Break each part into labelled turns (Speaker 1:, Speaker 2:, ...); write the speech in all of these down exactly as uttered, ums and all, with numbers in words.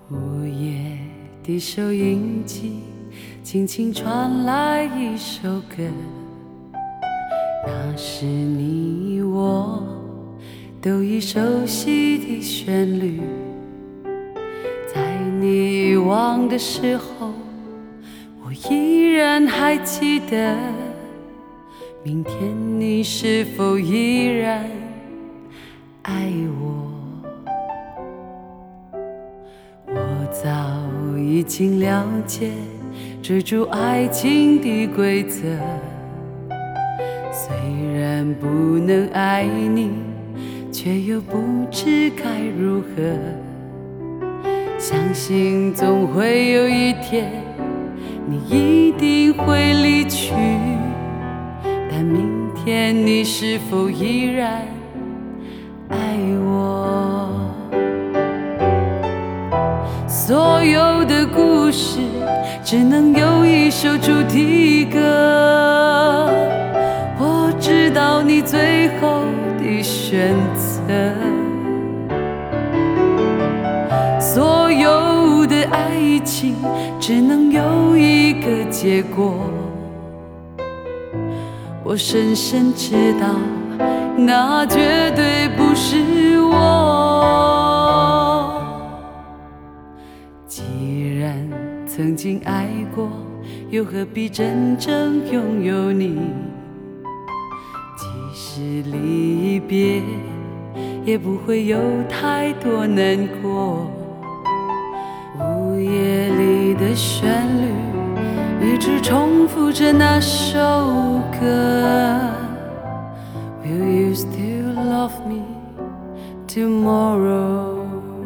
Speaker 1: 午夜的收音机轻轻传来一首歌，那是你我都已熟悉的旋律。在你遗忘的时候，我依然还记得，明天你是否依然爱我？我早已经了解追逐爱情的规则，虽然不能爱你，却又不知该如何。相信总会有一天，你一定会离去，但明天你是否依然爱我？所有的故事只能有一首主题歌，我知道你最后的选择。所有的爱情只能有一个结果，我深深知道那绝对不是我。既然曾经爱过，又何必真正拥有你？即使离别，也不会有太多难过。午夜里的旋律一直重复着那首歌， Will you still love me tomorrow？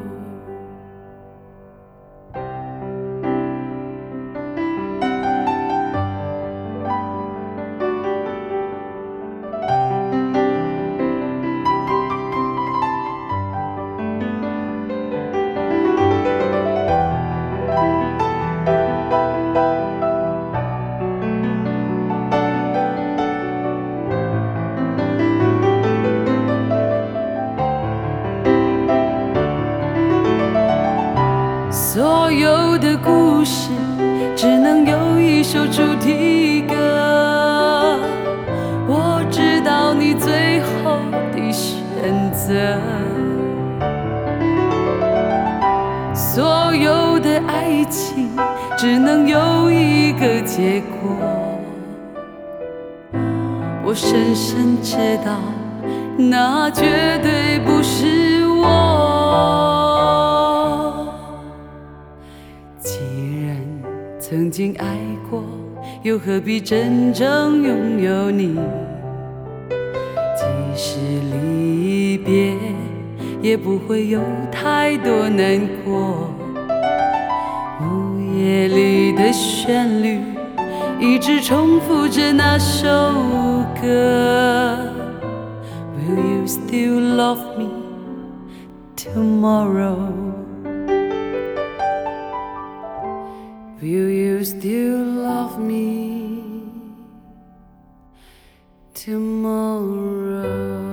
Speaker 1: 所有的故事只能有一首主题歌，我知道你最后的选择。所有的爱情只能有一个结果，我深深知道那绝对不是我。曾经爱过，又何必真正拥有你？即使离别，也不会有太多难过。午夜里的旋律一直重复着那首歌， Will you still love me tomorrow？Will you still love me tomorrow?